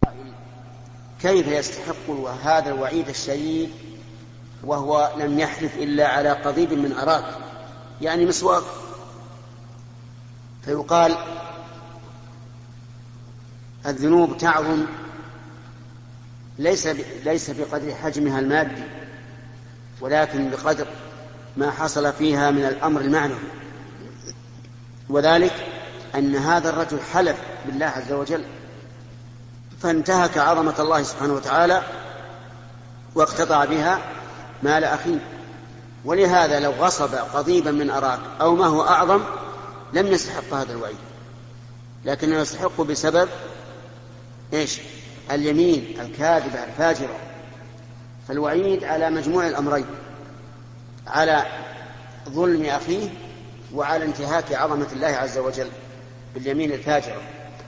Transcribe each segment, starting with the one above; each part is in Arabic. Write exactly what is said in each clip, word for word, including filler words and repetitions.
كيف يستحق هذا الوعيد الشديد وهو لم يحلف إلا على قضيب من أراك، يعني مسواك؟ فيقال الذنوب تعظم ليس ليس بقدر حجمها المادي، ولكن بقدر ما حصل فيها من الأمر المعنوي، وذلك أن هذا الرجل حلف بالله عز وجل فانتهك عظمة الله سبحانه وتعالى واقتطع بها مال أخيه. ولهذا لو غصب قضيبا من أراك أو ما هو أعظم لم يستحق هذا الوعيد، لكنه يستحق بسبب إيش؟ اليمين الكاذبة الفاجرة. فالوعيد على مجموع الأمرين، على ظلم أخيه وعلى انتهاك عظمة الله عز وجل باليمين الفاجرة.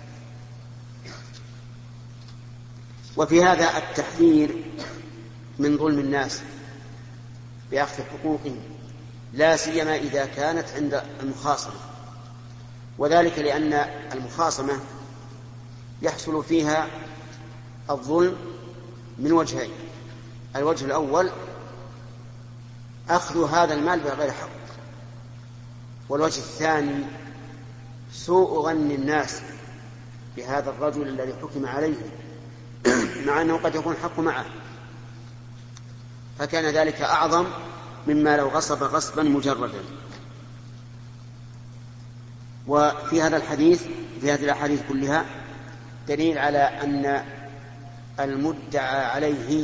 وفي هذا التحذير من ظلم الناس بأخذ حقوقهم، لا سيما إذا كانت عند المخاصمة، وذلك لأن المخاصمة يحصل فيها الظلم من وجهين: الوجه الأول أخذ هذا المال بغير حق، والوجه الثاني سوء ظن الناس بهذا الرجل الذي حكم عليه مع أنه قد يكون حق معه، فكان ذلك أعظم مما لو غصب غصبا مجردا. وفي هذا الحديث في هذه الأحاديث كلها دليل على أن المدعى عليه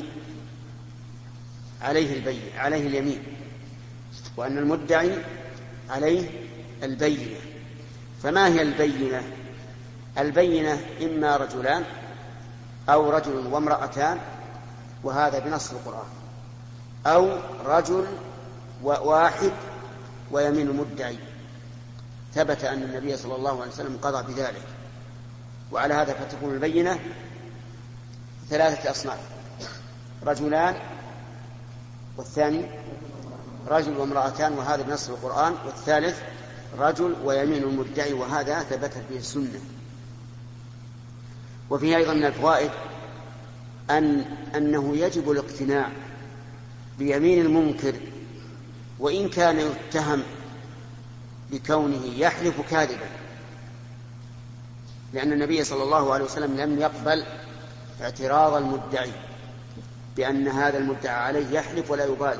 عليه البين عليه اليمين، وأن المدعي عليه البينة. فما هي البينة؟ البينة إما رجلان أو رجل وامرأتان، وهذا بنص القرآن، أو رجل واحد ويمين المدعي. ثبت أن النبي صلى الله عليه وسلم قضى بذلك. وعلى هذا فتكون البينة ثلاثة أصناف: رجلان، والثاني رجل وامرأتان وهذا بنص القرآن، والثالث رجل ويمين المدعي وهذا ثبتت به السنة. وفيه أيضا من الفوائد أن أنه يجب الاقتناع بيمين المنكر وإن كان يتهم بكونه يحلف كاذبا، لأن النبي صلى الله عليه وسلم لم يقبل اعتراض المدعي بأن هذا المدعى عليه يحلف ولا يبالي.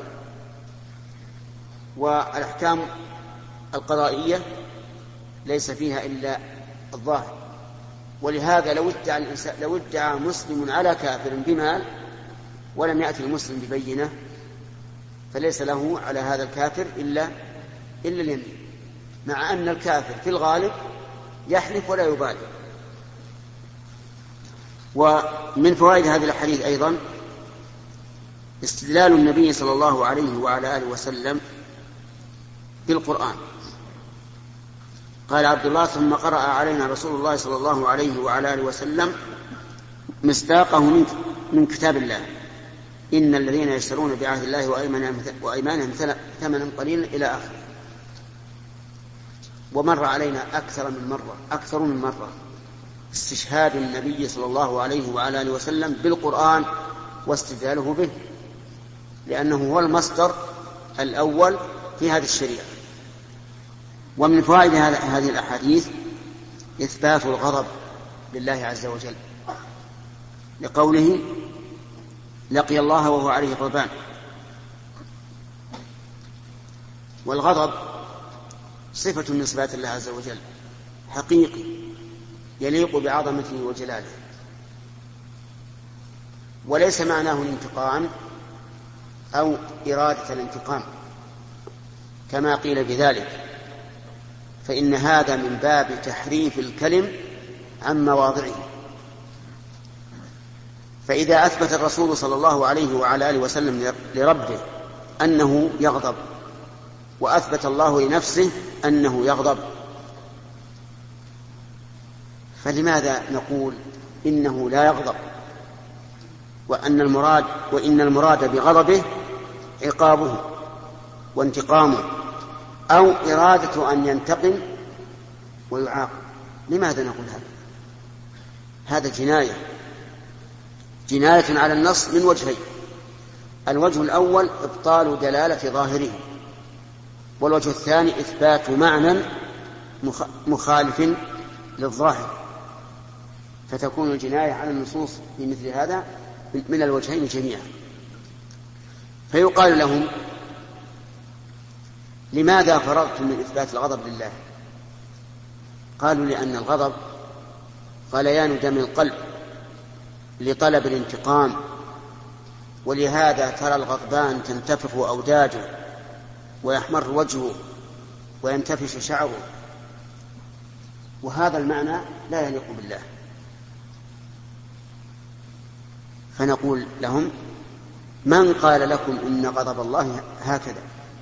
والأحكام القضائية ليس فيها إلا الظاهر، ولهذا لو ادعى الإنسان لو ادعى مسلم على كافر بمال ولم يأتي المسلم ببينة فليس له على هذا الكافر إلا إلا اليمين، مع أن الكافر في الغالب يحلف ولا يبالي. ومن فوائد هذه الحديث أيضا استدلال النبي صلى الله عليه وعلى آله وسلم بالقرآن. قال عبد الله: ثم قرأ علينا رسول الله صلى الله عليه وعلى آله وسلم مصداقه من كتاب الله: إن الذين يشترون بعهد الله وأيمانهم ثمنا قليلا إلى آخره. ومر علينا أكثر من مرة أكثر من مرة استشهاد النبي صلى الله عليه وعلى آله وسلم بالقرآن واستدلاله به، لأنه هو المصدر الأول في هذه الشريعة. ومن فوائد هذه الأحاديث إثبات الغضب لله عز وجل، لقوله: لقي الله وهو عليه غضبان. والغضب صفة من صفات الله عز وجل، حقيقي يليق بعظمته وجلاله، وليس معناه الانتقام أو إرادة الانتقام كما قيل بذلك، فإن هذا من باب تحريف الكلم عن مواضعه. فإذا أثبت الرسول صلى الله عليه وعلى آله وسلم لربه أنه يغضب، وأثبت الله لنفسه أنه يغضب، فلماذا نقول إنه لا يغضب وأن المراد وإن المراد بغضبه عقابه وانتقامه أو إرادة أن ينتقم ويعاقب؟ لماذا نقول هذا؟ هذا جناية جناية على النص من وجهين: الوجه الأول إبطال دلالة ظاهره، والوجه الثاني إثبات معنى مخالف للظاهر، فتكون الجناية على النصوص بمثل هذا من الوجهين جميعا. فيقال لهم: لماذا فرغتم من إثبات الغضب لله؟ قالوا: لأن الغضب غليان دم القلب لطلب الانتقام، ولهذا ترى الغضبان تنتفخ أوداجه ويحمر وجهه وينتفش شعره، وهذا المعنى لا يليق بالله. فنقول لهم: من قال لكم إن غضب الله هكذا؟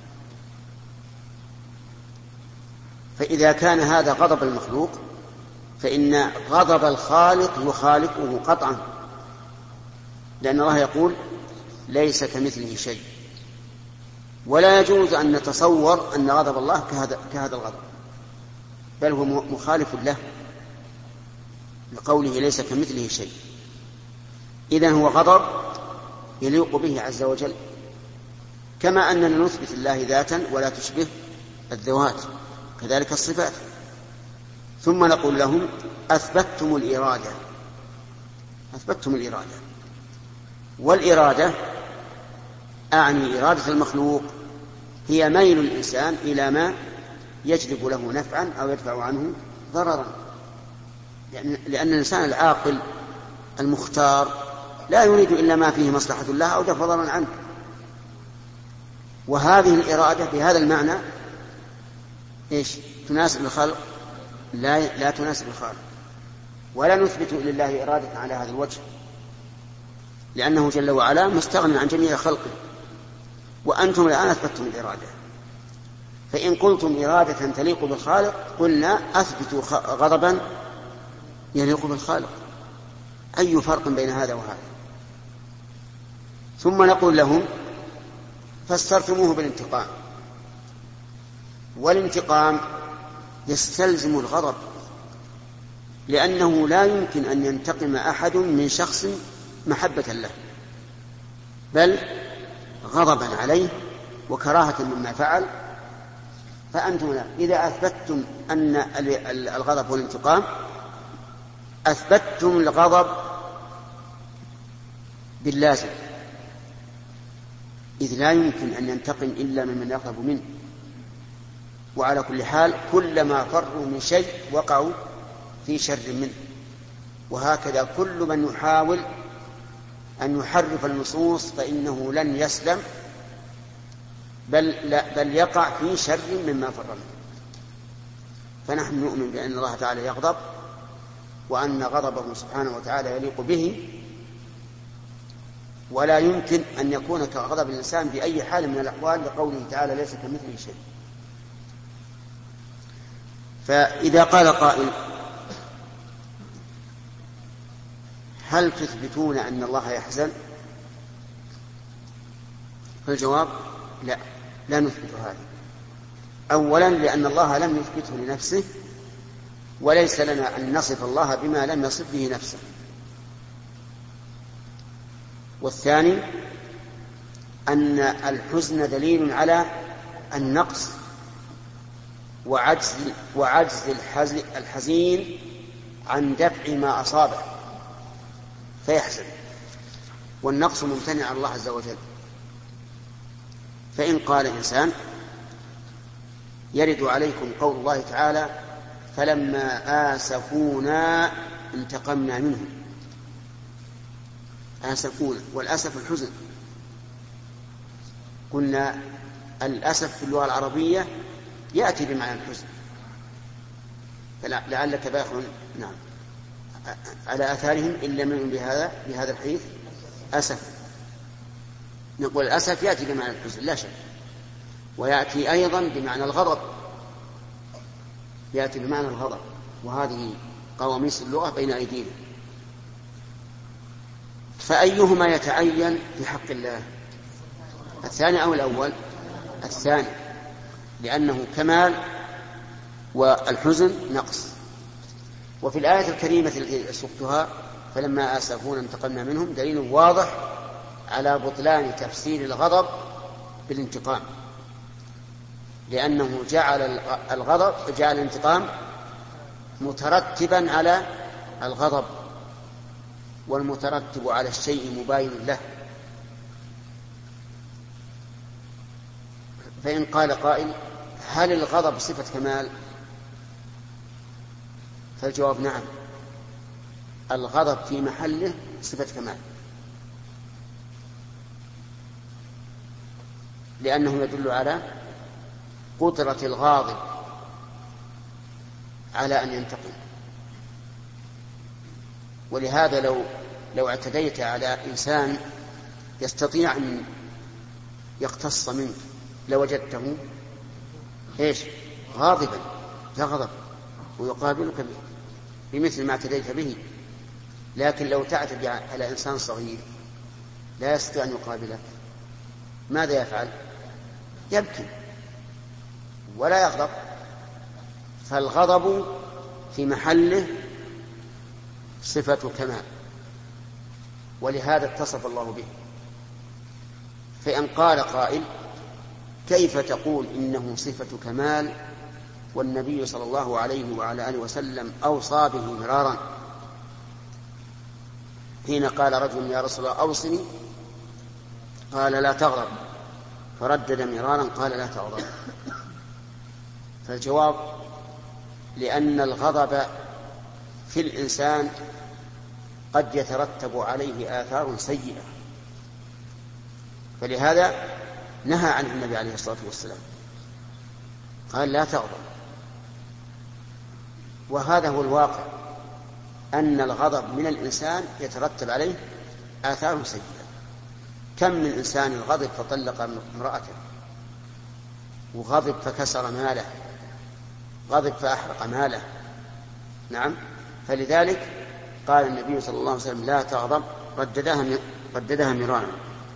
فإذا كان هذا غضب المخلوق فإن غضب الخالق يخالفه قطعا، لأن الله يقول: ليس كمثله شيء، ولا يجوز أن نتصور أن غضب الله كهذا, كهذا الغضب، بل هو مخالف له لقوله ليس كمثله شيء. إذن هو غضب يليق به عز وجل، كما أننا نثبت الله ذاتا ولا تشبه الذوات، كذلك الصفات. ثم نقول لهم: أثبتتم الإرادة، أثبتتم الإرادة، والإرادة أعني إرادة المخلوق هي ميل الإنسان إلى ما يجلب له نفعا أو يدفع عنه ضررا، لأن الإنسان العاقل المختار لا يريد إلا ما فيه مصلحة الله أو دفع ضررا عنه. وهذه الإرادة بهذا المعنى إيش؟ تناسب الخلق؟ لا, لا تناسب الخالق، ولا نثبت لله إرادة على هذا الوجه، لأنه جل وعلا مستغني عن جميع خلقه، وأنتم الآن أثبتتم الإرادة. فإن قلتم إرادة تليق بالخالق قلنا: أثبتوا غضبا يليق بالخالق. أي فرق بين هذا وهذا؟ ثم نقول لهم: فاسترتموه بالانتقام، والانتقام يستلزم الغضب، لأنه لا يمكن أن ينتقم أحد من شخص محبة له، بل غضبا عليه وكراهة مما فعل. فأنتم إذا أثبتتم أن الغضب والانتقام أثبتتم الغضب باللازم، إذ لا يمكن أن ينتقم إلا ممن يغضب منه. وعلى كل حال كلما فروا من شيء وقعوا في شر منه، وهكذا كل من يحاول أن يحرف النصوص فإنه لن يسلم، بل, لا بل يقع في شر مما فر منه. فنحن نؤمن بأن الله تعالى يغضب، وأن غضبه سبحانه وتعالى يليق به، ولا يمكن أن يكون كغضب الإنسان بأي حال من الأحوال، لقوله تعالى: ليس كمثله شيء. فإذا قال قائل: هل تثبتون أن الله يحزن؟ فالجواب: لا، لا نثبت هذا. أولا لأن الله لم يثبته لنفسه، وليس لنا أن نصف الله بما لم يصف به نفسه. والثاني أن الحزن دليل على النقص وعجز, وعجز الحزين عن دفع ما أصابه فيحزن، والنقص ممتنع عن الله عز وجل. فإن قال إنسان: يرد عليكم قول الله تعالى: فلما آسفونا انتقمنا منهم. آسفونا، والأسف الحزن. قلنا الأسف في اللغة العربية يأتي بمعنى الحزن، فلعلك باخع نعم على آثارهم إن لم يؤمنوا بهذا بهذا الحديث أسف. نقول الأسف يأتي بمعنى الحزن لا شك، ويأتي أيضا بمعنى الغضب، يأتي بمعنى الغضب، وهذه قواميس اللغة بين أيدينا. فأيهما يتعين في حق الله؟ الثاني أو الأول؟ الثاني، لأنه كمال والحزن نقص. وفي الآية الكريمة التي سقتها: فلما آسفونا انتقمنا منهم دليل واضح على بطلان تفسير الغضب بالانتقام، لأنه جعل الغضب جعل الانتقام مترتبا على الغضب، والمترتب على الشيء مباين له. فإن قال قائل هل الغضب صفة كمال؟ فالجواب نعم، الغضب في محله صفة كمال، لأنه يدل على قدرة الغاضب على أن ينتقم. ولهذا لو لو اعتديت على إنسان يستطيع أن يقتص منك لوجدته ايش غاضبا يغضب ويقابلك بمثل ما اعتديت به. لكن لو تعتدي على إنسان صغير لا يستطيع أن يقابلك، ماذا يفعل؟ يبكي ولا يغضب. فالغضب في محله صفة كمال، ولهذا اتصف الله به. فإن قال قائل كيف تقول إنه صفة كمال والنبي صلى الله عليه وعلى آله وسلم أوصى به مرارا، حين قال رجل يا رسول الله أوصني قال لا تغضب، فردد مرارا قال لا تغضب. فالجواب لأن الغضب في الإنسان قد يترتب عليه آثار سيئة، فلهذا نهى عنه النبي عليه الصلاة والسلام، قال لا تغضب. وهذا هو الواقع، أن الغضب من الإنسان يترتب عليه آثار سيئة. كم من إنسان غضب فطلق امرأته، وغضب فكسر ماله، غضب فأحرق ماله. نعم، فلذلك قال النبي صلى الله عليه وسلم لا تغضب، رددها رددها مرارا.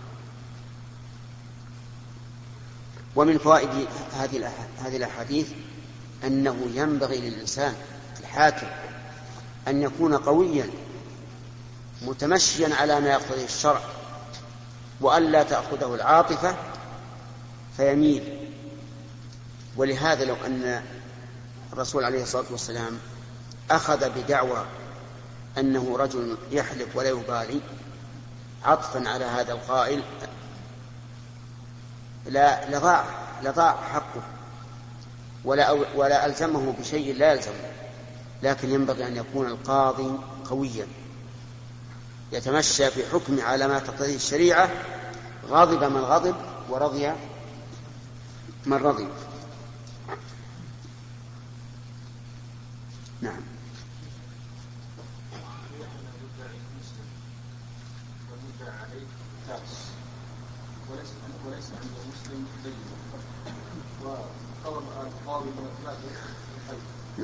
ومن فوائد هذه الأحاديث أنه ينبغي للإنسان الحاكم أن يكون قويا متمشيا على ما يقتضيه الشرع، وأن لا تأخذه العاطفة فيميل. ولهذا لو أن الرسول عليه الصلاة والسلام أخذ بدعوى أنه رجل يحلف ولا يبالي عطفا على هذا القائل لا لضاع لضاع حقه، ولا ولا ألزمه بشيء لا يلزمه. لكن ينبغي أن يكون القاضي قويا يتمشى في حكمه على ما تقتضيه الشريعة، غضب من غضب ورضي من رضي. نعم. وليس عند المسلم دين، وقال القاضي من ثلاثة الحي،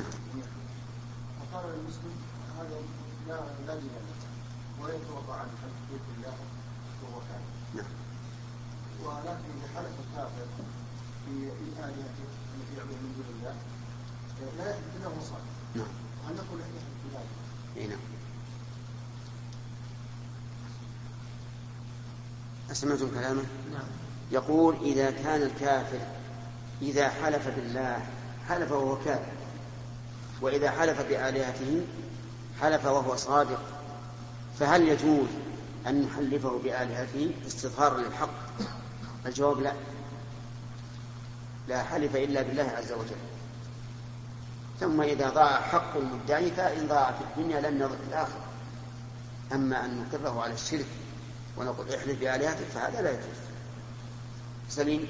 وقال المسلم هذا لا لا دين له ولا يتوضا عن حدود الله وهو كافر. ولكن اذا حلف الكافر في الآلهة التي يعبد من دون الله لا يحدث له صالح. وهل نقول يحدث بذلك؟ نعم. أسمعتم كلامه؟ نعم. يقول إذا كان الكافر إذا حلف بالله حلف وهو كافر، وإذا حلف بآلهته حلف وهو صادق، فهل يجوز أن نحلفه بآلهته استظهارا للحق؟ الجواب لا، لا حلف إلا بالله عز وجل. ثم إذا ضاع حق المدعي فإن ضاع في الدنيا لن نضع في الآخرة. أما أن نقره على الشرك ونقول احلف بآلهتك فهذا لا يجوز. سليم.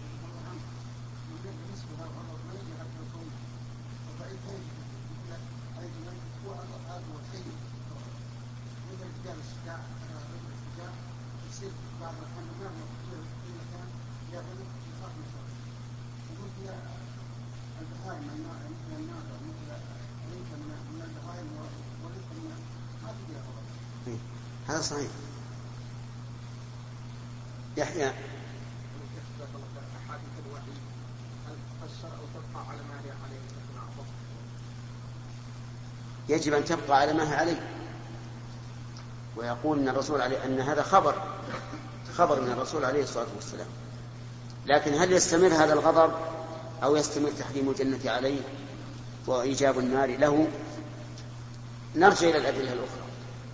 هذا صحيح. يحيى يجب أن تبقى على ما هي عليه، ويقول أن الرسول عليه أن هذا خبر خبر من الرسول عليه الصلاة والسلام. لكن هل يستمر هذا الغضب أو يستمر تحريم الجنة عليه وإيجاب النار له؟ نرجع إلى الأدلة الأخرى.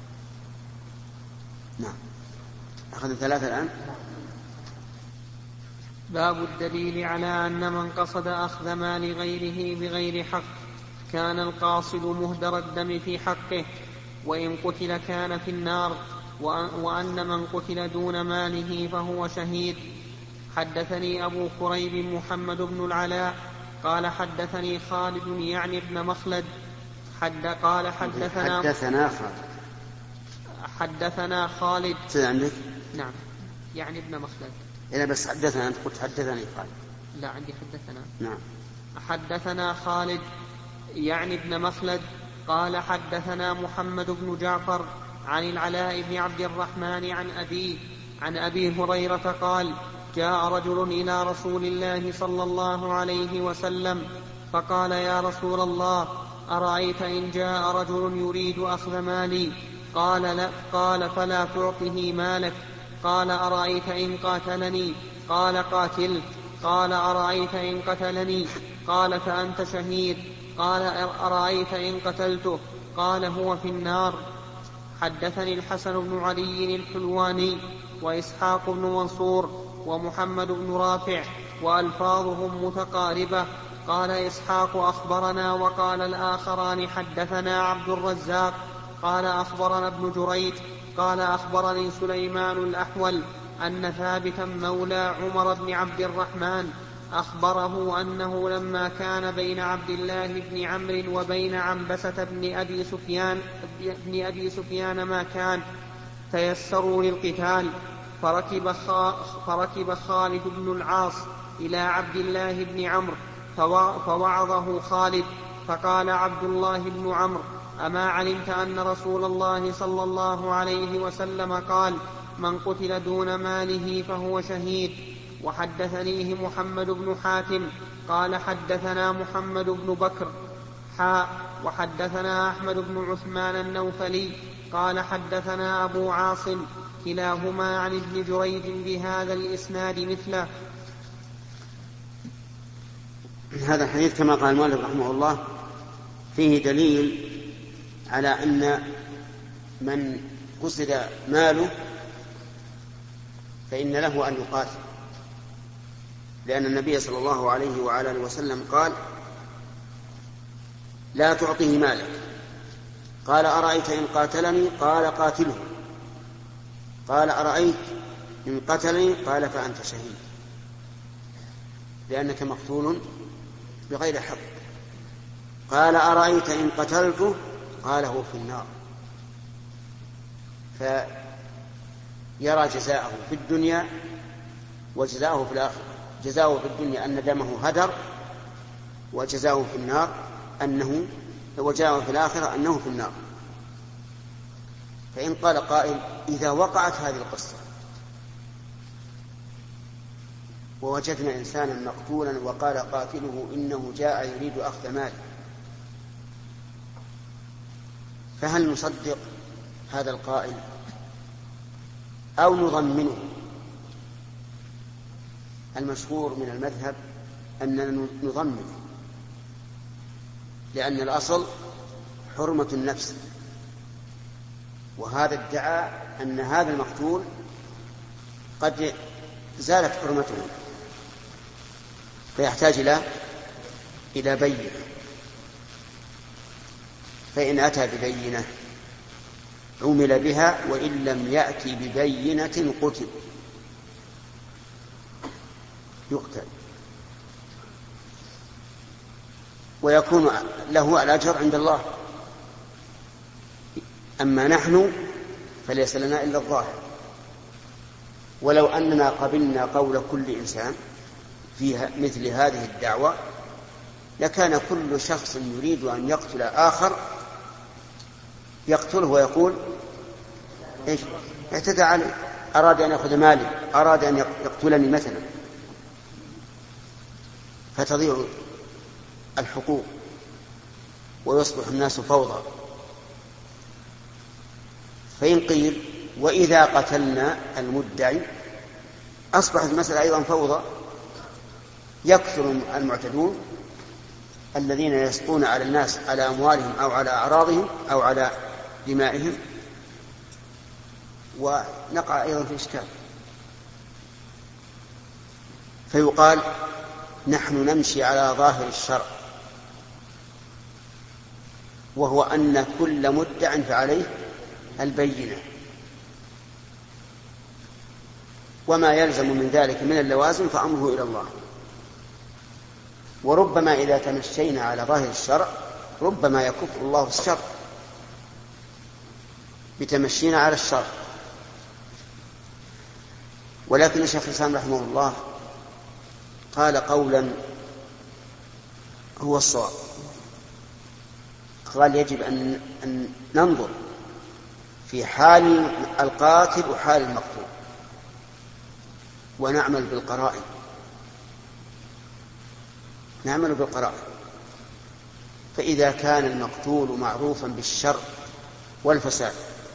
نعم، أخذ ثلاثة الآن. باب الدليل على أن من قصد أخذ مال غيره بغير حق كان القاصد مهدر الدم في حقه، وإن قتل كان في النار، وأن من قتل دون ماله فهو شهيد. حدثني أبو كريب محمد بن العلاء قال حدثني خالد يعني ابن مخلد حد قال حدثنا حدثنا خالد حدثنا خالد عندك؟ نعم، يعني ابن مخلد. إذا بس حدثنا، أنت قلت حدثني خالد. لا، عندي حدثنا. نعم. حدثنا خالد يعني ابن مخلد قال حدثنا محمد بن جعفر عن العلاء بن عبد الرحمن عن أبيه عن أبي هريرة قال جاء رجل إلى رسول الله صلى الله عليه وسلم فقال يا رسول الله أرأيت إن جاء رجل يريد أخذ مالي؟ قال لا. قال فلا تعطه مالك. قال أرأيت إن قاتلني؟ قال قاتل. قال أرأيت إن قتلني؟ قال فأنت شهيد. قال أرأيت إن قتلته؟ قال هو في النار. حدثني الحسن بن علي الحلواني وإسحاق بن منصور ومحمد بن رافع وألفاظهم متقاربة. قال إسحاق أخبرنا، وقال الآخران حدثنا عبد الرزاق قال أخبرنا ابن جريج قال أخبرني سليمان الأحول أن ثابتا مولى عمر بن عبد الرحمن أخبره أنه لما كان بين عبد الله بن عمرو وبين عنبسة بن أبي سفيان, بن أبي سفيان ما كان تيسروا للقتال، فركب, فركب خالد بن العاص إلى عبد الله بن عمرو فوعظه خالد، فقال عبد الله بن عمرو أما علمت أن رسول الله صلى الله عليه وسلم قال من قتل دون ماله فهو شهيد. وحدثنيه محمد بن حاتم قال حدثنا محمد بن بكر حاء وحدثنا أحمد بن عثمان النوفلي قال حدثنا أبو عاصم كلاهما عن ابن جريج بهذا الإسناد مثله. هذا الحديث كما قال المؤلف رحمه الله فيه دليل على أن من قصد ماله فإن له أن يقاتل، لأن النبي صلى الله عليه وعلى آله وسلم قال لا تعطيه مالك. قال أرأيت إن قاتلني؟ قال قاتله. قال أرأيت إن قتلني؟ قال فأنت شهيد، لأنك مقتول بغير حق. قال أرأيت إن قتلته؟ قال هو في النار. فيرى جزاءه في الدنيا وجزاءه في الآخرة. جزاؤه في الدنيا أن دمه هدر، وجزاؤه في النار أنه وجزاؤه في الآخرة أنه في النار. فإن قال قائل إذا وقعت هذه القصة ووجدنا إنسانا مقتولا وقال قاتله إنه جاء يريد أخذ ماله، فهل نصدق هذا القائل أو نضمنه؟ المشهور من المذهب أننا نضمن، لأن الأصل حرمة النفس، وهذا ادعى أن هذا المقتول قد زالت حرمته، فيحتاج إلى إلى بينة. فإن أتى ببينة عمل بها، وإن لم يأتي ببينة قتل يقتل، ويكون له الأجر عند الله. أما نحن فليس لنا إلا الظاهر. ولو أننا قبلنا قول كل إنسان في مثل هذه الدعوة لكان كل شخص يريد أن يقتل آخر يقتله ويقول إيش؟ اعتدى علي، أراد أن يأخذ مالي، أراد أن يقتلني مثلا، فتضيع الحقوق ويصبح الناس فوضى. فإن قيل وإذا قتلنا المدعي أصبحت المسألة أيضا فوضى، يكثر المعتدون الذين يسطون على الناس على أموالهم أو على أعراضهم أو على دمائهم، ونقع أيضا في إشكال. فيقال نحن نمشي على ظاهر الشرع، وهو أن كل مدع فعليه البينة، وما يلزم من ذلك من اللوازم فأمره إلى الله. وربما إذا تمشينا على ظاهر الشرع ربما يكف الله الشر بتمشينا على الشرع. ولكن الشيخ الإسلام رحمه الله قال قولا هو الصواب، قال يجب أن, أن ننظر في حال القاتل وحال المقتول ونعمل بالقرائن، نعمل بالقرائن. فإذا كان المقتول معروفا بالشر والفساد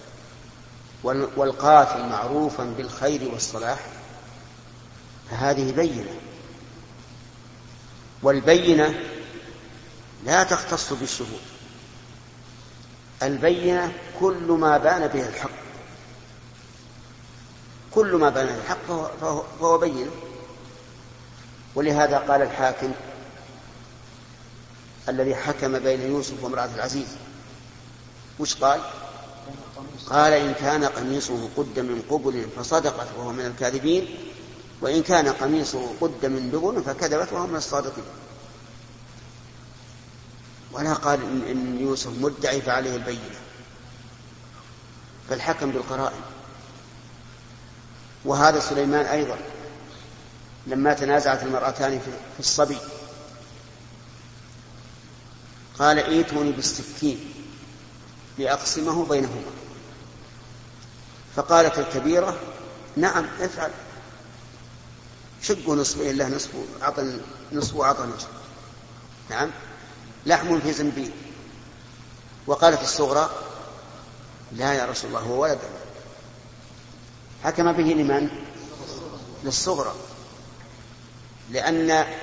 والقاتل معروفا بالخير والصلاح فهذه بينة، والبينة لا تختص بالشهود، البينة كل ما بان به الحق، كل ما بان به الحق فهو, فهو بينة. ولهذا قال الحاكم الذي حكم بين يوسف وامرأة العزيز وش قال؟ قال إن كان قميصه قد من قبل فصدقت وهو من الكاذبين، وإن كان قميصه قد من دبر فكذبت وهو من الصادقين. ولا قال إن, إن يوسف مدعي فعليه البينة، فالحكم بالقرائن. وهذا سليمان أيضا لما تنازعت المرأتان في الصبي قال ائتوني بالسكين لأقسمه بينهما، فقالت الكبيرة نعم افعل، شقوا نصفين له نصف عطى نصف وعطى نصف، نعم لحم في زنبيل. وقالت الصغرى لا يا رسول الله هو ولد. حكم به لمن؟ للصغرى، لأن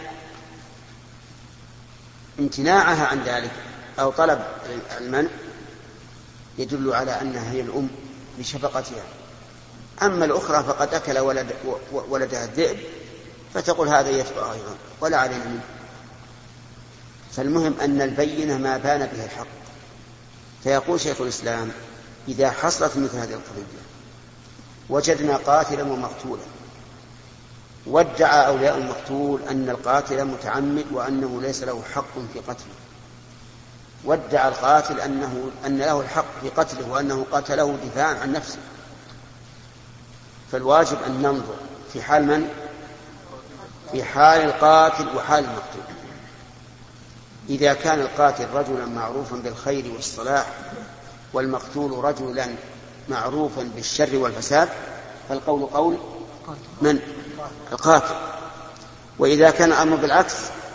امتناعها عن ذلك أو طلب المنع يدل على أنها هي الأم لشفقتها. أما الأخرى فقد أكل ولد ولدها الذئب فتقول هذا يتبع أيضا ولا علينا منه. فالمهم أن البينة ما بان به الحق. فيقول شيخ الإسلام إذا حصلت مثل هذه القضية وجدنا قاتلا ومقتولا وادعى أولياء المقتول أن القاتل متعمد وأنه ليس له حق في قتله، وادعى القاتل أنه أن له الحق في قتله وأنه قتله دفاعا عن نفسه، فالواجب أن ننظر في حال من؟ في حال القاتل وحال المقتول. إذا كان القاتل رجلا معروفا بالخير والصلاح والمقتول رجلا معروفا بالشر والفساد فالقول قول من؟ القاتل. وإذا كان الأمر بالعكس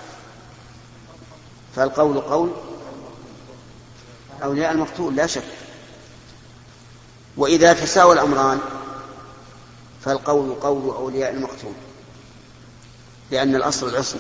فالقول قول أولياء المقتول لا شك. وإذا تساوى الأمران فالقول قول أولياء المقتول، لأن الأصل العصمة.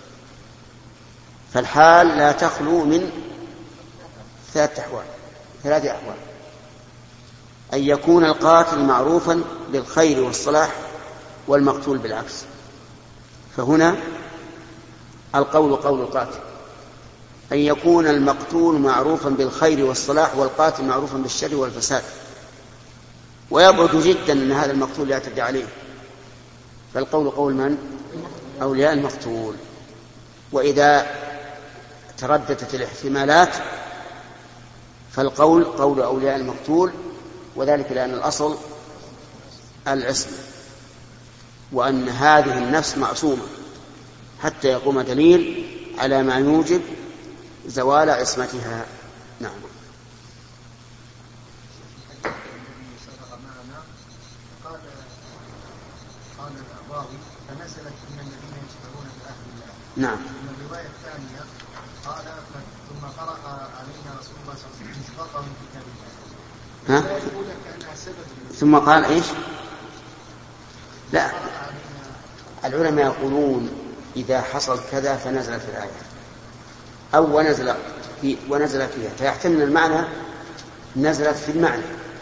فالحال لا تخلو من ثلاث أحوال ثلاث أحوال أن يكون القاتل معروفا بالخير والصلاح والمقتول بالعكس، فهنا القول قول القاتل. أن يكون المقتول معروفا بالخير والصلاح والقاتل معروفا بالشر والفساد، ويبعد جدا أن هذا المقتول يعتدي عليه، فالقول قول من؟ أولياء المقتول. وإذا ترددت الاحتمالات فالقول قول أولياء المقتول، وذلك لأن الأصل العصمة، وأن هذه النفس معصومة حتى يقوم دليل على ما يوجب زوال عصمتها. نعم. فنزلت من الذين يشترون بآخر الله. نعم. من الرواية الثانية قال ثم قرأ علينا رسول الله صلى الله عليه وسلم من كتاب الله. ها؟ الرواية الأولى كأن ثم قال إيش؟ لا، العلماء يقولون إذا حصل كذا فنزلت الآية أو ونزل في ونزل فيها، فيحتمل المعنى نزلت في المعنى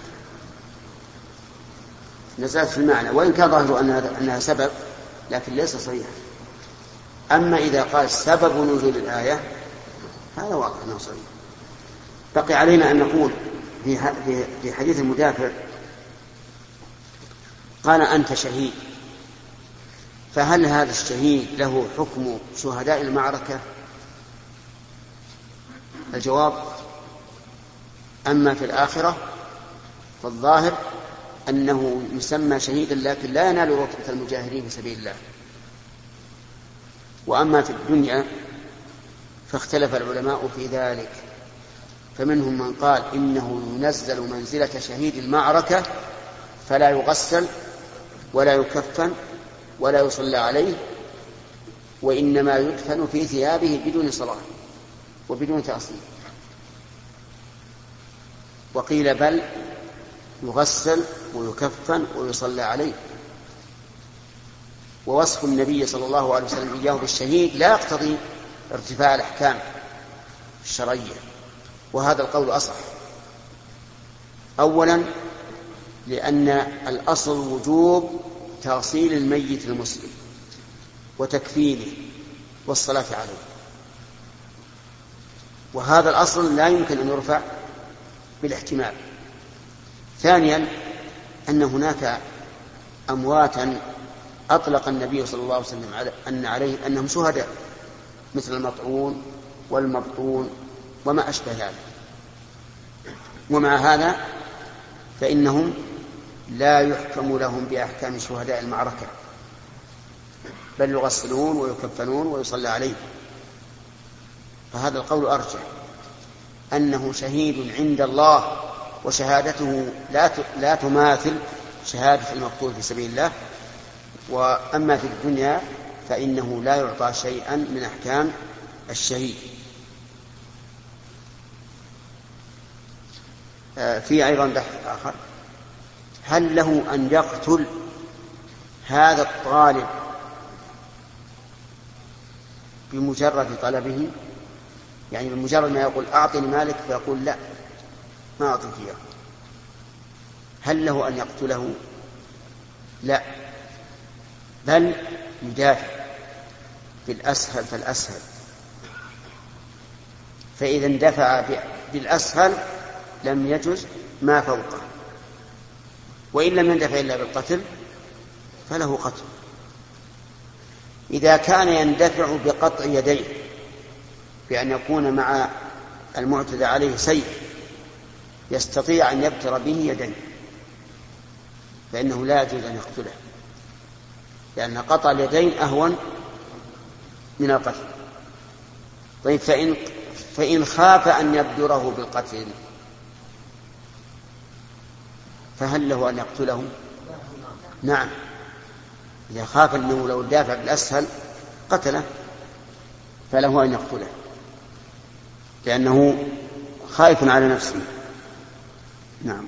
نزلت في المعنى وإن كان ظاهر أنها, أنها سبب، لكن ليس صحيح. أما إذا قال سبب نزول الآية هذا واضح أنه صحيح. بقي علينا أن نقول في حديث المدافع قال أنت شهيد، فهل هذا الشهيد له حكم شهداء المعركة؟ الجواب: أما في الآخرة فالظاهر أنه يسمى شهيدا لكن لا ينال رتبة المجاهدين في سبيل الله. وأما في الدنيا فاختلف العلماء في ذلك، فمنهم من قال إنه ينزل منزلة شهيد المعركة فلا يغسل ولا يكفن ولا يصلى عليه، وإنما يدفن في ثيابه بدون صلاة وبدون تأصيل. وقيل بل يغسل ويكفن ويصلى عليه. ووصف النبي صلى الله عليه وسلم إياه بالشهيد لا يقتضي ارتفاع الأحكام الشرعية، وهذا القول أصح. أولا لأن الأصل وجوب تغسيل الميت المسلم وتكفينه والصلاة عليه، وهذا الأصل لا يمكن أن يرفع بالاحتمال. ثانيا أن هناك أمواتا أطلق النبي صلى الله عليه وسلم على أن عليه أنهم شهداء، مثل المطعون والمبطون وما أشبه ذلك، ومع هذا فإنهم لا يحكم لهم بأحكام شهداء المعركة، بل يغسلون ويكفنون ويصلى عليه. فهذا القول أرجح، أنه شهيد عند الله، وشهادته لا لا تماثل شهادة المقتول في سبيل الله. وأما في الدنيا فإنه لا يعطى شيئا من أحكام الشهيد. في أيضا بحث آخر: هل له أن يقتل هذا الطالب بمجرد طلبه؟ يعني بمجرد ما يقول أعطني مالك فيقول لا ما أعطيك إياه، هل له أن يقتله؟ لا، بل يدافع بالأسهل فالأسهل، فإذا اندفع بالأسهل لم يجز ما فوقه، وإن لم يندفع إلا بالقتل فله قتل. إذا كان يندفع بقطع يديه بأن يكون مع المعتدى عليه سيف يستطيع أن يبتر به يديه فإنه لا يجوز أن يقتله، لأن قطع اليدين أهون من القتل. طيب فإن, فإن خاف أن يبدره بالقتل فهل له أن يقتله؟ نعم، إذا خاف أنه لو دافع بالأسهل قتله فله أن يقتله، لأنه خائف على نفسه. نعم.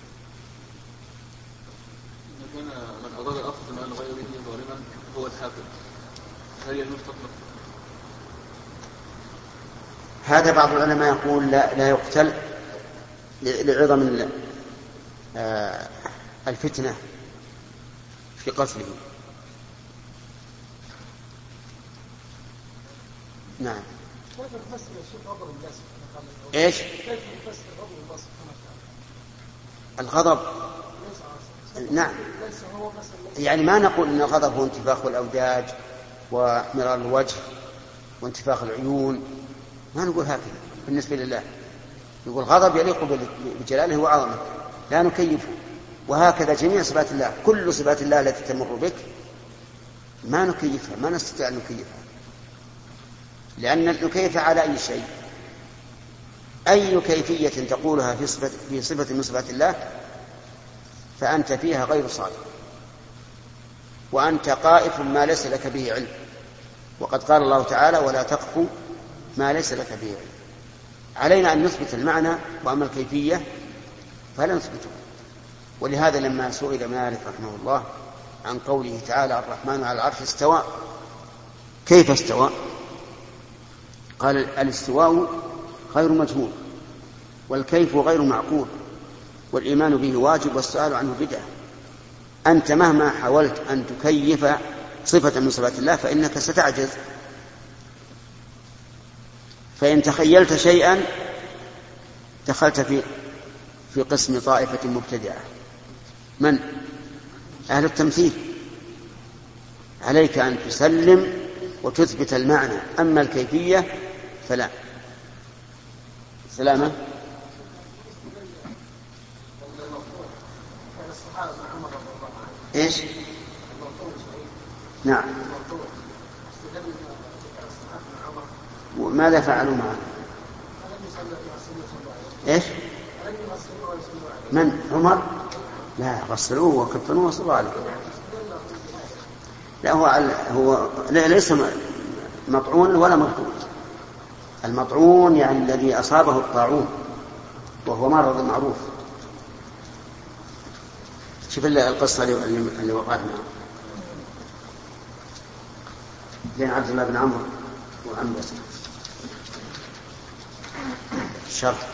إذا كان من أراد أخذ مال غيره ظالما هو الحاكم، هل يجوز قتله؟ هذا بعض العلماء يقول لا, لا يقتل لعظم الفتنة في قتله. نعم. كيف نفسر الشيء غضب الناس؟ ايش؟ كيف نفسر غضب الناس؟ الغضب نعم، يعني ما نقول ان الغضب هو انتفاخ الاوداج ومرار الوجه وانتفاخ العيون، ما نقول هكذا بالنسبه لله. نقول غضب يليق بجلاله وعظمته لا نكيفه، وهكذا جميع صفات الله، كل صفات الله التي تمر بك ما نكيفها، ما نستطيع أن نكيفها، لأن نكيفها على أي شيء. أي كيفية تقولها في صفة, في صفة من صفات الله فأنت فيها غير صادق، وأنت قائف ما ليس لك به علم، وقد قال الله تعالى ولا تقف ما ليس لك به علم. علينا أن نثبت المعنى، وأما الكيفية فلا نثبته. ولهذا لما سئل مالك رحمه الله عن قوله تعالى الرحمن على العرش استوى كيف استوى؟ قال الاستواء غير مجهول والكيف غير معقول والإيمان به واجب والسؤال عنه بدعة. أنت مهما حاولت أن تكيف صفة من صفات الله فإنك ستعجز، فإن تخيلت شيئا دخلت في في قسم طائفة مبتدعة من أهل التمثيل. عليك أن تسلم وتثبت المعنى، أما الكيفية فلا. سلامة. إيش؟ نعم. وماذا فعلوا معه؟ إيش؟ من؟ عمر؟ لا، غسلوه وكفنوه وصلوا عليه. لا، هو هو ليس مطعون ولا مطعون. المطعون يعني الذي أصابه الطاعون وهو مرض معروف. شوف القصة اللي وقعت معه بين عبد الله بن عمرو وعم بسر. الشرح.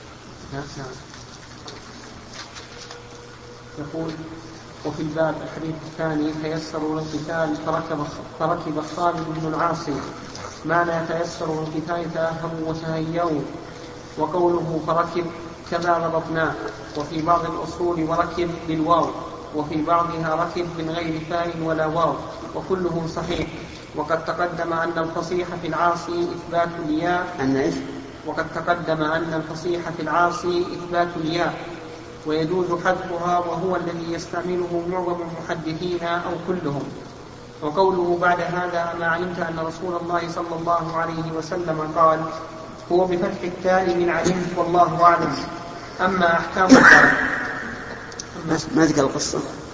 يقول: وفي الباب الحديث الثاني تيسروا للقتال فركب فركب خالد بن العاص. معنى يتيسروا للقتال تأهبوا وتهيئوا، وقوله فركب كذا ضبطناه. وفي بعض الأصول وركب بالواو، وفي بعضها ركب من غير فاء ولا واو، وكله صحيح. وقد تقدم أن الفصيح في العاصي إثبات الياء أن إيش؟ وقد تقدم أن الفصيح في العاصي إثبات الياء ويجوز حذفها، وهو الذي يستعمله معظم المحدثين أو كلهم. وقوله بعد هذا: ما علمت أن رسول الله صلى الله عليه وسلم قال، هو بفتح التاء من علمت والله أعلم. أما أحكام الدار ما ذكر القصة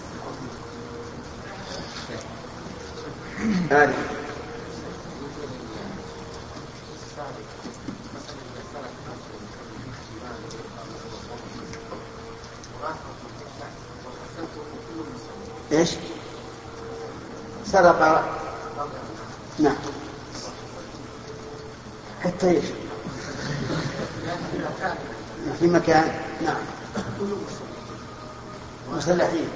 هذه. إيش؟ سرق. نعم. حتى إيش؟ في مكان. نعم. مسلحين.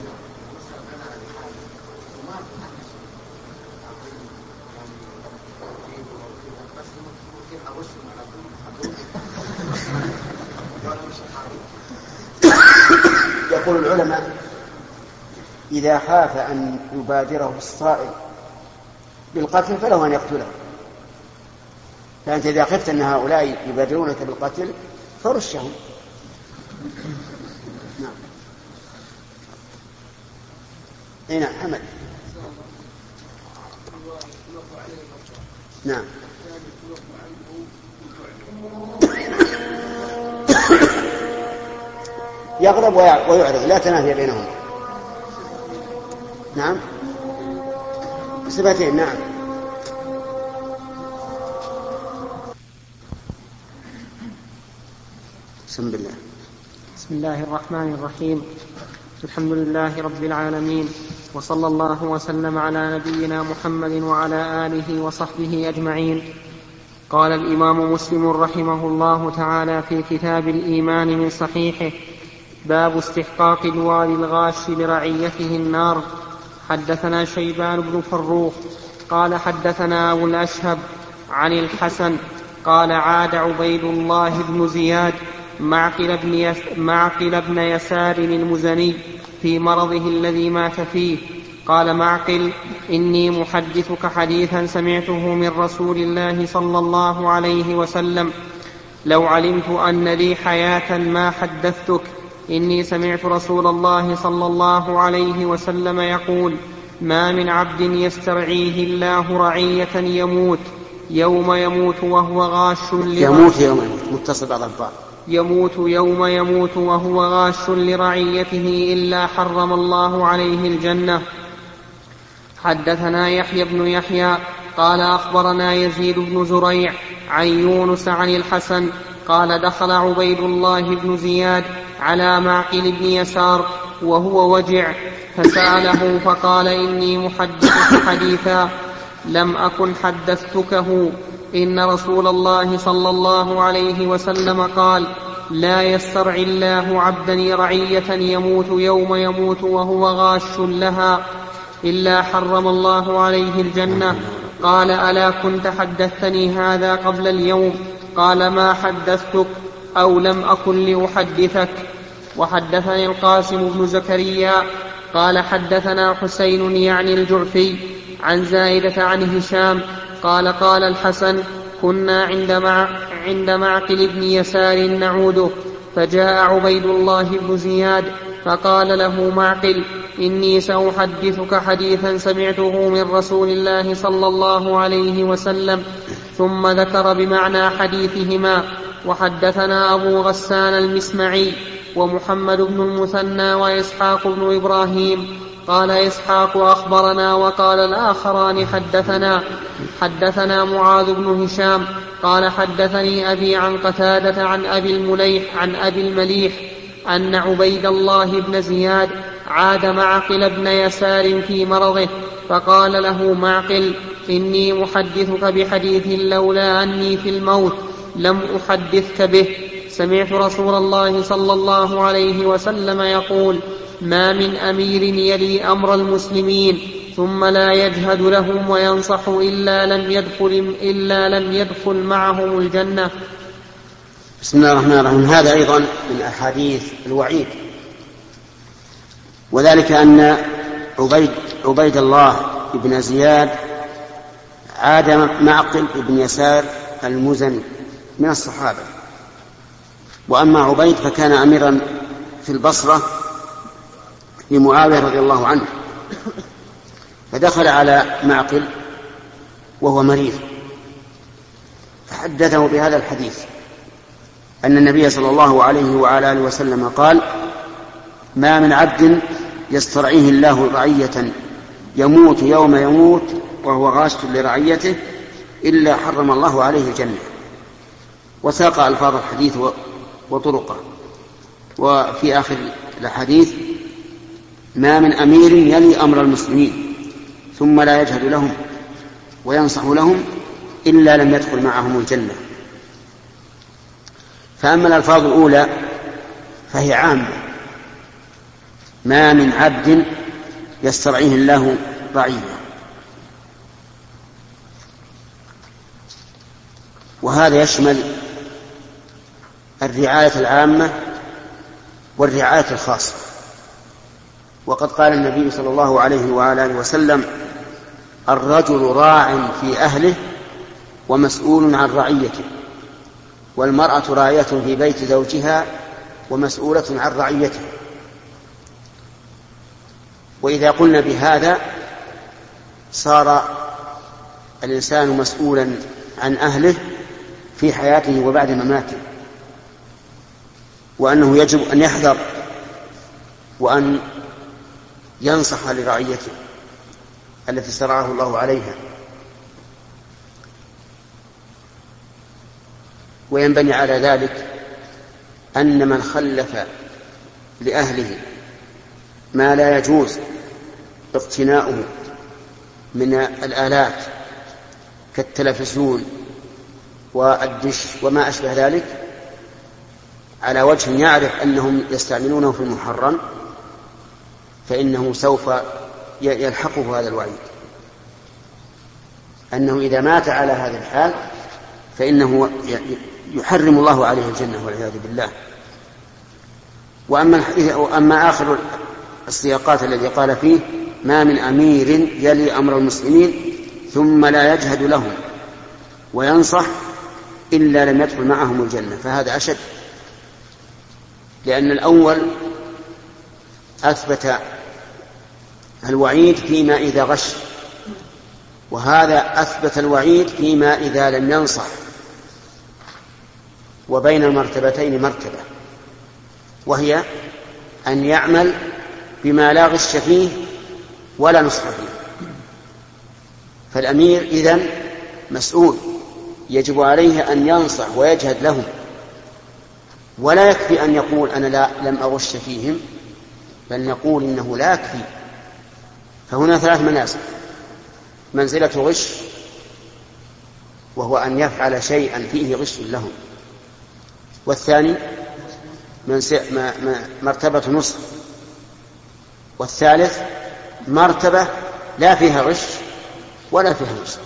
يقول العلماء: إذا خاف أن يبادره الصائل بالقتل فله أن يقتله. فأنت إذا خفت أن هؤلاء يبادرونك بالقتل فرشهم. نعم. أي نعم. حمد. نعم. يغضب ويعرض، لا تنافي بينهم. نعم. صفتين. نعم. بسم الله. بسم الله الرحمن الرحيم. الحمد لله رب العالمين، وصلى الله وسلم على نبينا محمد وعلى آله وصحبه أجمعين. قال الإمام مسلم رحمه الله تعالى في كتاب الإيمان من صحيحه: باب استحقاق الوالي الغاش لرعيته النار. حدثنا شيبان بن فروخ قال حدثنا أبو الأشهب عن الحسن قال: عاد عبيد الله بن زياد معقل بن, يس معقل بن يسار المزني في مرضه الذي مات فيه. قال معقل: إني محدثك حديثا سمعته من رسول الله صلى الله عليه وسلم، لو علمت أن لي حياة ما حدثتك. إني سمعت رسول الله صلى الله عليه وسلم يقول: ما من عبد يسترعيه الله رعية يموت يوم يموت وهو غاش يموت يوم يموت متصل بعض البعض يموت يوم يموت وهو غاش لرعيته إلا حرم الله عليه الجنة. حدثنا يحيى بن يحيى قال أخبرنا يزيد بن زريع عن يونس عن الحسن قال: دخل عبيد الله بن زياد على معقل بن يسار وهو وجع، فسأله فقال: إني محدثك حديثا لم أكن حدثتكه، إن رسول الله صلى الله عليه وسلم قال: لا يسترعي الله عبدا رعية يموت يوم يموت وهو غاش لها إلا حرم الله عليه الجنة. قال: ألا كنت حدثتني هذا قبل اليوم؟ قال: ما حدثتك أو لم أكن لأحدثك. وحدثني القاسم بن زكريا قال: حدثنا حسين يعني الجعفي عن زائدة عن هشام قال: قال الحسن: كنا عند, مع عند معقل بن يسار نعوده، فجاء عبيد الله بن زياد فقال له معقل: إني سأحدثك حديثا سمعته من رسول الله صلى الله عليه وسلم، ثم ذكر بمعنى حديثهما. وحدثنا أبو غسان المسمعي ومحمد بن المثنى وإسحاق بن إبراهيم. قال إسحاق: أخبرنا. وقال الآخران: حدثنا حدثنا معاذ بن هشام قال: حدثني أبي عن قتادة عن أبي المليح عن أبي المليح أن عبيد الله بن زياد عاد معقل بن يسار في مرضه، فقال له معقل: إني محدثك بحديث لولا أني في الموت لم أحدثك به. سمعت رسول الله صلى الله عليه وسلم يقول: ما من أمير يلي أمر المسلمين ثم لا يجهد لهم وينصح إلا لم يدخل, إلا لم يدخل معهم الجنة. بسم الله الرحمن الرحيم. هذا أيضا من أحاديث الوعيد، وذلك أن عبيد, عبيد الله بن زياد عاد معقل بن يسار المزني من الصحابة، وأما عبيد فكان أميرا في البصرة لمعاوية رضي الله عنه، فدخل على معقل وهو مريض فحدثه بهذا الحديث أن النبي صلى الله عليه وعلى آله وسلم قال: ما من عبد يسترعيه الله رعية يموت يوم يموت وهو غاش لرعيته إلا حرم الله عليه الجنة. وساق ألفاظ الحديث وطرقه. وفي آخر الحديث: ما من أمير يلي أمر المسلمين ثم لا يجهد لهم وينصح لهم إلا لم يدخل معهم الجنة. فأما الألفاظ الأولى فهي عامة: ما من عبد يسترعيه الله رعية، وهذا يشمل الرعاية العامة والرعاية الخاصة. وقد قال النبي صلى الله عليه وعلى آله وسلم: الرجل راع في أهله ومسؤول عن رعيته، والمرأة راعية في بيت زوجها ومسؤولة عن رعيته. وإذا قلنا بهذا صار الإنسان مسؤولا عن أهله في حياته وبعد مماته، وأنه يجب أن يحذر وأن ينصح لرعيته التي استرعاه الله عليها. وينبني على ذلك أن من خلف لأهله ما لا يجوز اقتناؤه من الآلات كالتلفزيون والدش وما أشبه ذلك على وجه يعرف أنهم يستعملونه في المحرم، فإنه سوف يلحقه هذا الوعيد، أنه إذا مات على هذا الحال فإنه يحرم الله عليه الجنة والعياذ بالله. وأما, وأما آخر السياقات الذي قال فيه: ما من أمير يلي أمر المسلمين ثم لا يجهد لهم وينصح إلا لم يدخل معهم الجنة، فهذا أشد، لأن الأول أثبت الوعيد فيما إذا غش، وهذا أثبت الوعيد فيما إذا لم ينصح، وبين المرتبتين مرتبة، وهي أن يعمل بما لا غش فيه ولا نصح فيه. فالأمير إذن مسؤول، يجب عليه أن ينصح ويجهد لهم ولا يكفي أن يقول أنا لا لم أغش فيهم، بل نقول إنه لا يكفي. فهنا ثلاث منازل: منزلة غش وهو أن يفعل شيئا فيه غش لهم، والثاني مرتبة نصح، والثالث مرتبة لا فيها غش ولا فيها نصح،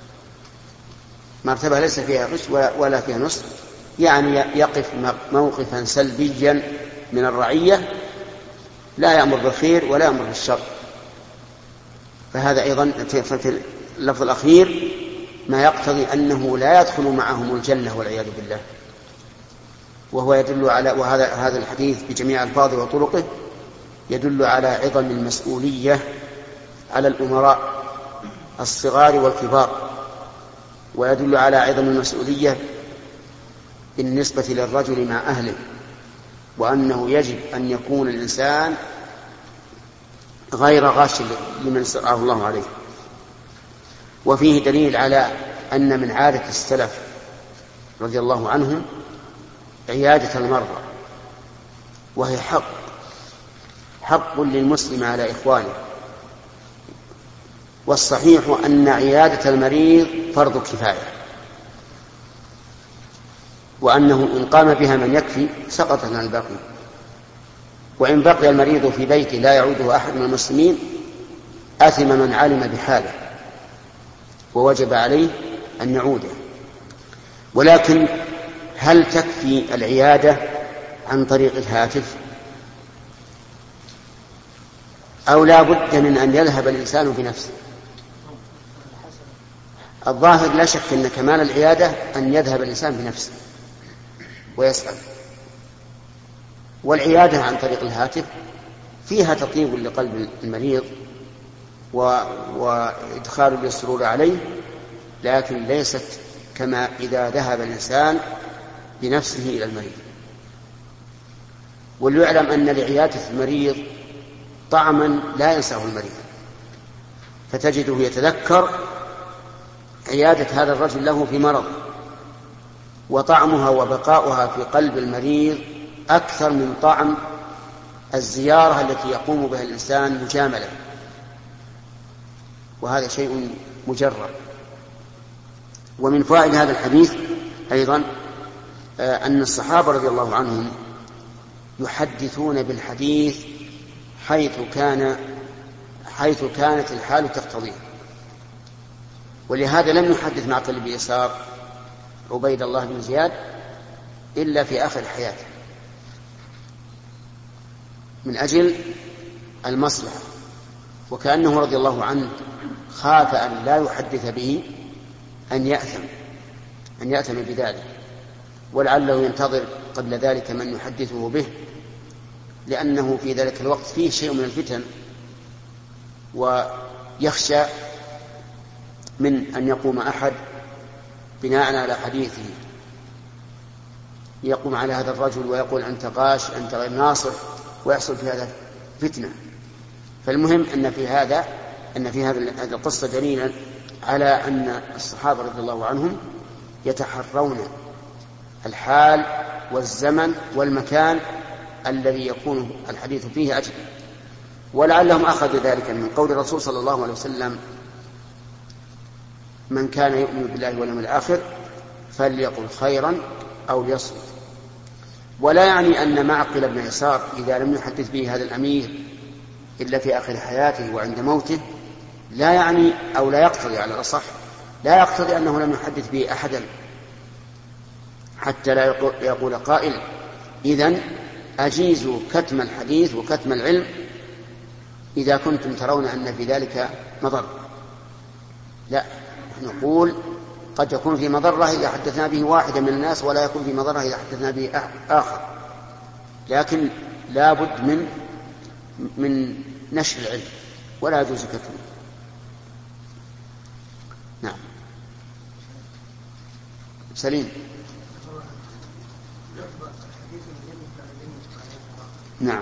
مرتبة ليس فيها غش ولا فيها نصح، يعني يقف موقفا سلبيا من الرعية، لا يأمر بالخير ولا يأمر بالشر. فهذا أيضا في اللفظ الأخير ما يقتضي أنه لا يدخل معهم الجنة والعياذ بالله. وهو يدل على وهذا هذا الحديث بجميع ألفاظه وطرقه يدل على عظم المسؤولية على الأمراء الصغار والكبار، ويدل على عظم المسؤولية بالنسبة للرجل مع أهله، وأنه يجب أن يكون الإنسان غير غاش لمن استرعاه الله عليه. وفيه دليل على أن من عادة السلف رضي الله عنهم عيادة المرضى، وهي حق حق للمسلم على إخوانه. والصحيح أن عيادة المريض فرض كفاية، وأنه إن قام بها من يكفي سقطت عن الباقي، وإن بقي المريض في بيته لا يعوده أحد من المسلمين أثم من علم بحاله، ووجب عليه أن يعوده. ولكن هل تكفي العيادة عن طريق الهاتف، أو لا بد من أن يذهب الإنسان بنفسه؟ الظاهر لا شك أن كمال العيادة أن يذهب الإنسان بنفسه ويسأل. والعيادة عن طريق الهاتف فيها تطيب لقلب المريض وإدخال السرور عليه، لكن ليست كما إذا ذهب الإنسان بنفسه إلى المريض. وليعلم أن لعيادة المريض طعما لا ينساه المريض، فتجده يتذكر عيادة هذا الرجل له في مرض، وطعمها وبقاؤها في قلب المريض أكثر من طعم الزيارة التي يقوم بها الإنسان مجاملة، وهذا شيء مجرد. ومن فوائد هذا الحديث أيضا أن الصحابة رضي الله عنهم يحدثون بالحديث حيث كان حيث كانت الحال تقتضيه، ولهذا لم يحدث معقل بن يسار عبيد الله بن زياد إلا في آخر حياته من أجل المصلحة، وكأنه رضي الله عنه خاف أن لا يحدث به أن يأثم أن يأثم بذلك، ولعله ينتظر قبل ذلك من يحدثه به، لأنه في ذلك الوقت فيه شيء من الفتن، ويخشى من أن يقوم أحد بناء على حديثه يقوم على هذا الرجل ويقول أنت غاش أنت غير ناصر، ويحصل في هذا فتنة. فالمهم أن في هذا أن في هذه القصة دليلا على أن الصحابة رضي الله عنهم يتحرون الحال والزمن والمكان الذي يكون الحديث فيه أجل. ولعلهم أخذوا ذلك من قول الرسول صلى الله عليه وسلم من كان يؤمن بالله واليوم الآخر فليقل خيرا أو ليصمت. ولا يعني أن معقل بن يسار إذا لم يحدث به هذا الأمير إلا في آخر حياته وعند موته لا يعني أو لا يقتضي على الأصح لا يقتضي أنه لم يحدث به أحدا، حتى لا يقول قائل إذن أجيزوا كتم الحديث وكتم العلم إذا كنتم ترون أن في ذلك مضرة. لا، نقول قد يكون في مضرة إذا حدثنا به واحدا من الناس، ولا يكون في مضرة إذا حدثنا به آخر، لكن لا بد من من نشر العلم ولا يجوز كتمه. نعم سليم. نعم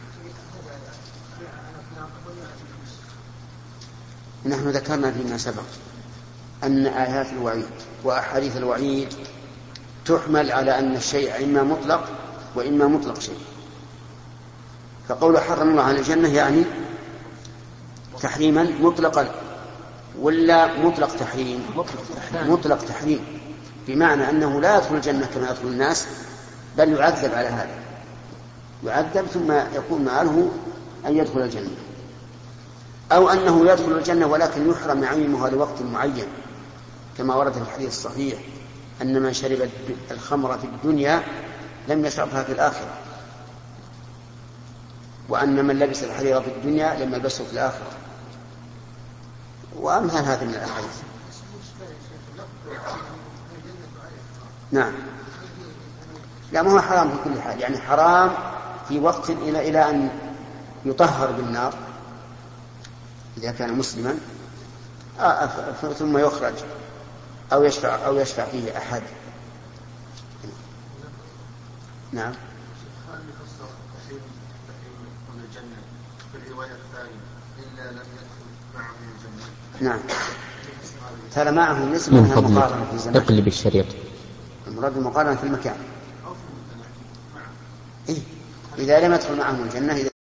نحن ذكرنا فيما سبق أن آيات الوعيد وأحاديث الوعيد تحمل على أن الشيء إما مطلق وإما مطلق شيء. فقول حرم الله على الجنة يعني تحريما مطلقا ولا مطلق تحريم؟ مطلق تحريم، بمعنى أنه لا يدخل الجنة كما يدخل الناس، بل يعذب على هذا، يعذب ثم يكون مآله أن يدخل الجنة. أو أنه يدخل الجنة ولكن يحرم نعيمها لوقت معين، كما ورد في الحديث الصحيح أن من شرب الخمر في الدنيا لم يشربها في الآخرة، وأن من لبس الحرير في الدنيا لم يلبسه في الآخرة، وأمثال هذه من الأحاديث. نعم، لا ما هو حرام في كل حال، يعني حرام في وقت إلى إلى أن يطهر بالنار إذا كان مسلما ثم يخرج أو يشفع أو يشفع فيه أحد. نعم. هل يفسر تحريم تحريم الجنة في الرواية الثانية إلا لم يدخل معه الجنة؟ نعم، ترى معه نسبة من المقارنة في زمان. اقلب الشريط. المراد المقارنة في المكان. إيه؟ إذا لم يدخل معهم الجنة